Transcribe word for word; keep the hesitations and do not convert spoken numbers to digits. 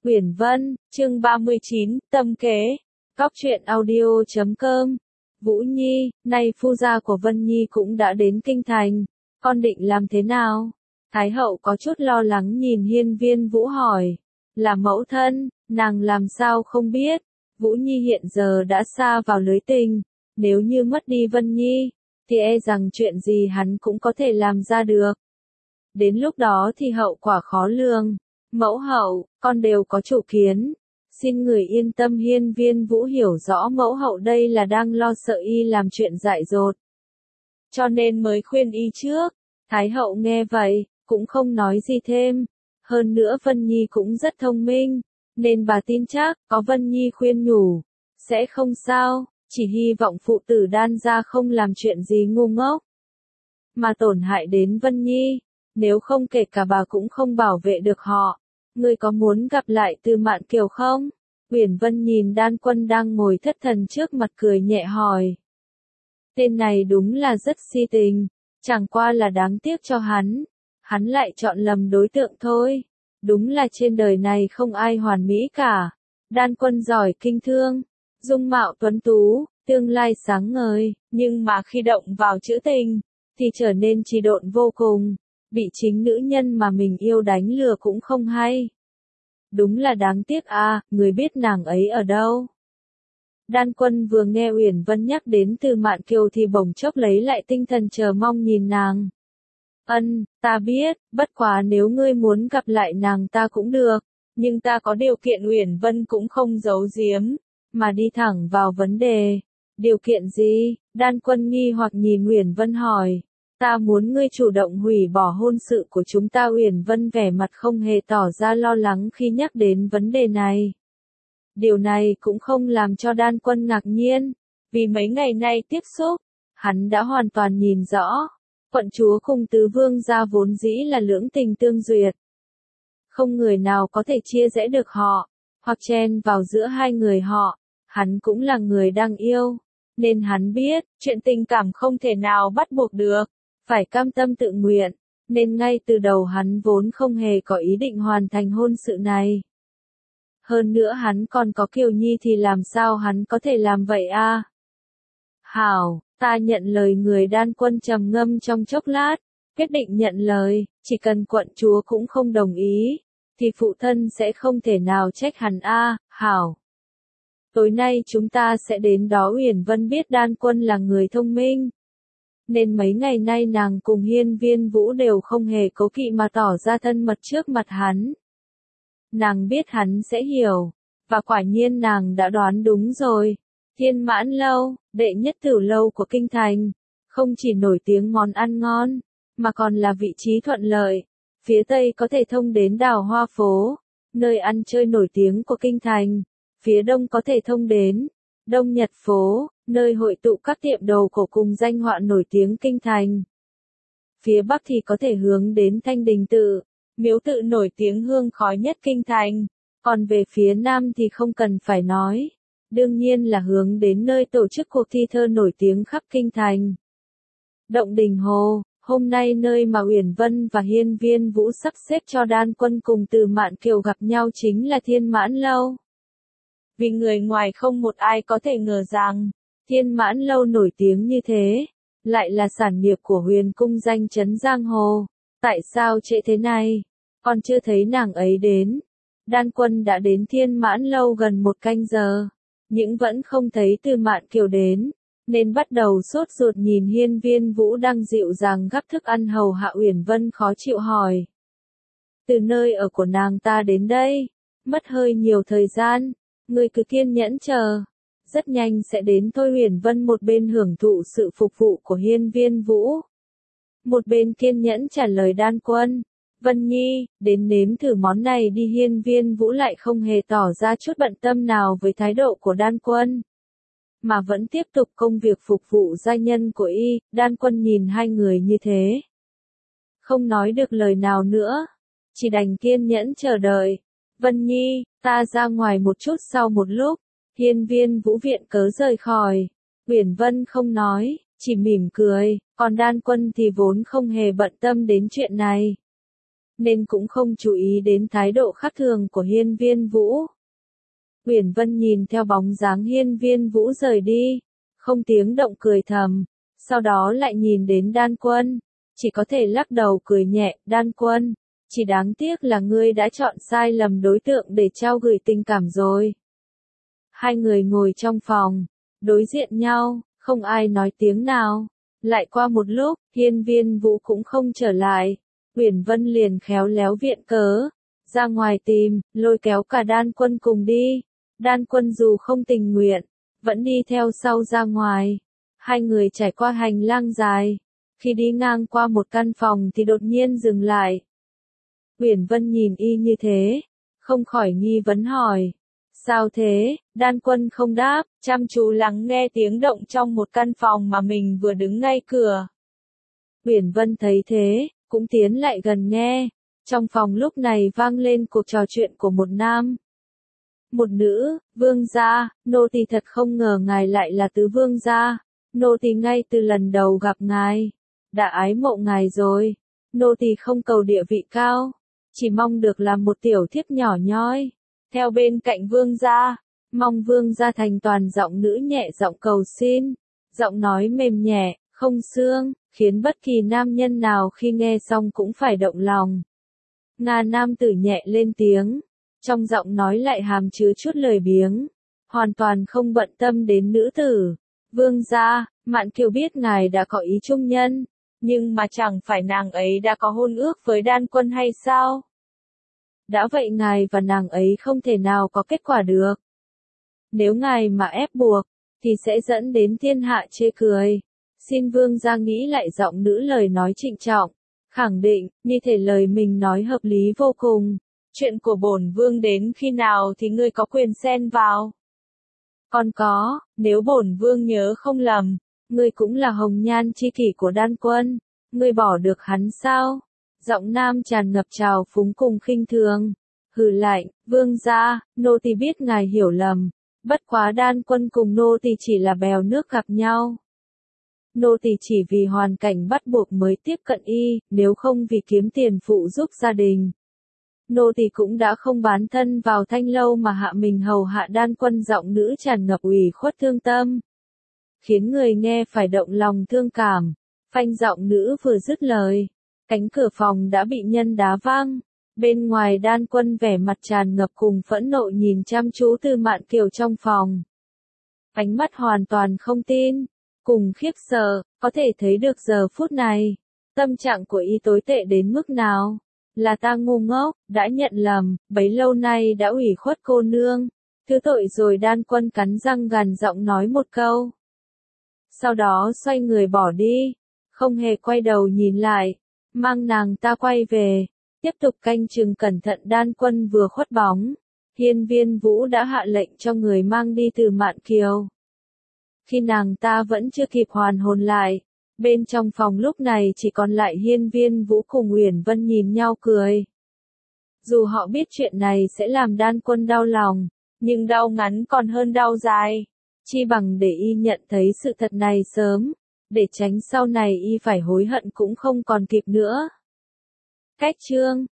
Uyển Vân, chương ba mươi chín, tâm kế. Cóc truyện audio chấm com. Vũ Nhi, nay phu gia của Vân Nhi cũng đã đến kinh thành, con định làm thế nào? Thái hậu có chút lo lắng nhìn Hiên Viên Vũ hỏi. Là mẫu thân, nàng làm sao không biết? Vũ Nhi hiện giờ đã xa vào lưới tình, nếu như mất đi Vân Nhi, thì e rằng chuyện gì hắn cũng có thể làm ra được. Đến lúc đó thì hậu quả khó lường. Mẫu hậu, con đều có chủ kiến. Xin người yên tâm. Hiên Viên Vũ hiểu rõ mẫu hậu đây là đang lo sợ y làm chuyện dại dột, cho nên mới khuyên y trước. Thái hậu nghe vậy, cũng không nói gì thêm. Hơn nữa Vân Nhi cũng rất thông minh, nên bà tin chắc, có Vân Nhi khuyên nhủ, sẽ không sao, chỉ hy vọng phụ tử Đan gia không làm chuyện gì ngu ngốc, mà tổn hại đến Vân Nhi, nếu không kể cả bà cũng không bảo vệ được họ. Ngươi có muốn gặp lại Từ Mạn Kiều không? Uyển Vân nhìn Đan Quân đang ngồi thất thần trước mặt cười nhẹ hỏi. Tên này đúng là rất si tình, chẳng qua là đáng tiếc cho hắn, hắn lại chọn lầm đối tượng thôi. Đúng là trên đời này không ai hoàn mỹ cả. Đan Quân giỏi kinh thương, dung mạo tuấn tú, tương lai sáng ngời, nhưng mà khi động vào chữ tình, thì trở nên trì độn vô cùng, bị chính nữ nhân mà mình yêu đánh lừa cũng không hay. Đúng là đáng tiếc à, người biết nàng ấy ở đâu? Đan Quân vừa nghe Uyển Vân nhắc đến Từ Mạn Kiều thì bỗng chốc lấy lại tinh thần chờ mong nhìn nàng. Ân, ta biết, bất quá nếu ngươi muốn gặp lại nàng ta cũng được, nhưng ta có điều kiện. Uyển Vân cũng không giấu giếm, mà đi thẳng vào vấn đề. Điều kiện gì? Đan Quân nghi hoặc nhìn Uyển Vân hỏi. Ta muốn ngươi chủ động hủy bỏ hôn sự của chúng ta. Uyển Vân vẻ mặt không hề tỏ ra lo lắng khi nhắc đến vấn đề này. Điều này cũng không làm cho Đan Quân ngạc nhiên, vì mấy ngày nay tiếp xúc, hắn đã hoàn toàn nhìn rõ, quận chúa cùng tứ vương gia vốn dĩ là lưỡng tình tương duyệt. Không người nào có thể chia rẽ được họ, hoặc chen vào giữa hai người họ. Hắn cũng là người đang yêu, nên hắn biết, chuyện tình cảm không thể nào bắt buộc được, phải cam tâm tự nguyện, nên ngay từ đầu hắn vốn không hề có ý định hoàn thành hôn sự này. Hơn nữa hắn còn có Kiều Nhi thì làm sao hắn có thể làm vậy a? À? Hảo, ta nhận lời. Người Đan Quân trầm ngâm trong chốc lát, quyết định nhận lời, chỉ cần quận chúa cũng không đồng ý, thì phụ thân sẽ không thể nào trách hắn a. À, hảo. Tối nay chúng ta sẽ đến đó. Uyển Vân biết Đan Quân là người thông minh, nên mấy ngày nay nàng cùng Hiên Viên Vũ đều không hề cố kỵ mà tỏ ra thân mật trước mặt hắn. Nàng biết hắn sẽ hiểu, và quả nhiên nàng đã đoán đúng rồi. Thiên Mãn Lâu, đệ nhất tử lâu của kinh thành, không chỉ nổi tiếng món ăn ngon, mà còn là vị trí thuận lợi. Phía tây có thể thông đến Đào Hoa phố, nơi ăn chơi nổi tiếng của kinh thành. Phía đông có thể thông đến Đông Nhật phố, nơi hội tụ các tiệm đồ cổ cùng danh họa nổi tiếng kinh thành. Phía bắc thì có thể hướng đến Thanh Đình Tự, miếu tự nổi tiếng hương khói nhất kinh thành. Còn về phía nam thì không cần phải nói, đương nhiên là hướng đến nơi tổ chức cuộc thi thơ nổi tiếng khắp kinh thành. Động Đình Hồ, hôm nay nơi mà Uyển Vân và Hiên Viên Vũ sắp xếp cho Đan Quân cùng Từ Mạn Kiều gặp nhau chính là Thiên Mãn Lâu. Vì người ngoài không một ai có thể ngờ rằng, Thiên Mãn Lâu nổi tiếng như thế, lại là sản nghiệp của Huyền Cung danh chấn giang hồ. Tại sao trễ thế này? Còn chưa thấy nàng ấy đến. Đan Quân đã đến Thiên Mãn Lâu gần một canh giờ, nhưng vẫn không thấy Từ Mạn Kiều đến, nên bắt đầu sốt ruột nhìn Hiên Viên Vũ đang dịu dàng gắp thức ăn hầu hạ Uyển Vân khó chịu hỏi. Từ nơi ở của nàng ta đến đây, mất hơi nhiều thời gian, ngươi cứ kiên nhẫn chờ, rất nhanh sẽ đến thôi. Uyển Vân một bên hưởng thụ sự phục vụ của Hiên Viên Vũ, một bên kiên nhẫn trả lời Đan Quân. Vân Nhi, đến nếm thử món này đi. Hiên Viên Vũ lại không hề tỏ ra chút bận tâm nào với thái độ của Đan Quân, mà vẫn tiếp tục công việc phục vụ gia nhân của y. Đan Quân nhìn hai người như thế, không nói được lời nào nữa, chỉ đành kiên nhẫn chờ đợi. Vân Nhi, ta ra ngoài một chút. Sau một lúc, Hiên Viên Vũ viện cớ rời khỏi. Uyển Vân không nói, chỉ mỉm cười, còn Đan Quân thì vốn không hề bận tâm đến chuyện này. nên cũng không chú ý đến thái độ khác thường của Hiên Viên Vũ. Uyển Vân nhìn theo bóng dáng Hiên Viên Vũ rời đi, không tiếng động cười thầm, sau đó lại nhìn đến Đan Quân, chỉ có thể lắc đầu cười nhẹ, Đan Quân, chỉ đáng tiếc là ngươi đã chọn sai lầm đối tượng để trao gửi tình cảm rồi. Hai người ngồi trong phòng, đối diện nhau, không ai nói tiếng nào. Lại qua một lúc, Hiên Viên Vũ cũng không trở lại. Uyển Vân liền khéo léo viện cớ, ra ngoài tìm, lôi kéo cả Đan Quân cùng đi. Đan Quân dù không tình nguyện, vẫn đi theo sau ra ngoài. Hai người trải qua hành lang dài. Khi đi ngang qua một căn phòng thì đột nhiên dừng lại. Uyển Vân nhìn y như thế, không khỏi nghi vấn hỏi. Sao thế? Đan Quân không đáp, chăm chú lắng nghe tiếng động trong một căn phòng mà mình vừa đứng ngay cửa. Uyển Vân thấy thế, cũng tiến lại gần nghe. Trong phòng lúc này vang lên cuộc trò chuyện của một nam, một nữ. Vương gia, nô tỳ thật không ngờ ngài lại là tứ vương gia. Nô tỳ ngay từ lần đầu gặp ngài, đã ái mộ ngài rồi. Nô tỳ không cầu địa vị cao, chỉ mong được làm một tiểu thiếp nhỏ nhoi, theo bên cạnh vương gia. Mong vương gia thành toàn. Giọng nữ nhẹ giọng cầu xin, giọng nói mềm nhẹ, không xương, khiến bất kỳ nam nhân nào khi nghe xong cũng phải động lòng. Nga nam tử nhẹ lên tiếng, trong giọng nói lại hàm chứa chút lời biếng, hoàn toàn không bận tâm đến nữ tử. Vương gia, Mạn Kiều biết ngài đã có ý trung nhân, nhưng mà chẳng phải nàng ấy đã có hôn ước với Đan Quân hay sao? Đã vậy ngài và nàng ấy không thể nào có kết quả được. Nếu ngài mà ép buộc, thì sẽ dẫn đến thiên hạ chê cười. Xin vương gia nghĩ lại. Giọng nữ lời nói trịnh trọng, khẳng định, như thể lời mình nói hợp lý vô cùng. Chuyện của bổn vương đến khi nào thì ngươi có quyền xen vào? Còn có, nếu bổn vương nhớ không lầm, ngươi cũng là hồng nhan chi kỷ của Đan Quân, ngươi bỏ được hắn sao? Giọng nam tràn ngập trào phúng cùng khinh thường. Hừ lạnh, vương gia, nô tỳ biết ngài hiểu lầm, bất quá Đan Quân cùng nô tỳ chỉ là bèo nước gặp nhau. Nô tỳ chỉ vì hoàn cảnh bắt buộc mới tiếp cận y, nếu không vì kiếm tiền phụ giúp gia đình. Nô tỳ cũng đã không bán thân vào thanh lâu mà hạ mình hầu hạ Đan Quân. Giọng nữ tràn ngập ủy khuất thương tâm, khiến người nghe phải động lòng thương cảm. Phanh, giọng nữ vừa dứt lời, cánh cửa phòng đã bị nhân đá vang. Bên ngoài Đan Quân vẻ mặt tràn ngập cùng phẫn nộ nhìn chăm chú Tư Mạn Kiều trong phòng. Ánh mắt hoàn toàn không tin, cùng khiếp sợ, có thể thấy được giờ phút này, tâm trạng của y tồi tệ đến mức nào. Là ta ngu ngốc, đã nhận lầm, bấy lâu nay đã ủy khuất cô nương. Thứ tội rồi. Đan Quân cắn răng gằn giọng nói một câu. Sau đó xoay người bỏ đi, không hề quay đầu nhìn lại, mang nàng ta quay về, tiếp tục canh chừng cẩn thận. Đan Quân vừa khuất bóng, Hiên Viên Vũ đã hạ lệnh cho người mang đi Từ Mạn Kiều. Khi nàng ta vẫn chưa kịp hoàn hồn lại, bên trong phòng lúc này chỉ còn lại Hiên Viên Vũ cùng Uyển Vân nhìn nhau cười. Dù họ biết chuyện này sẽ làm Đan Quân đau lòng, nhưng đau ngắn còn hơn đau dài. Chi bằng để y nhận thấy sự thật này sớm, để tránh sau này y phải hối hận cũng không còn kịp nữa. Cách chương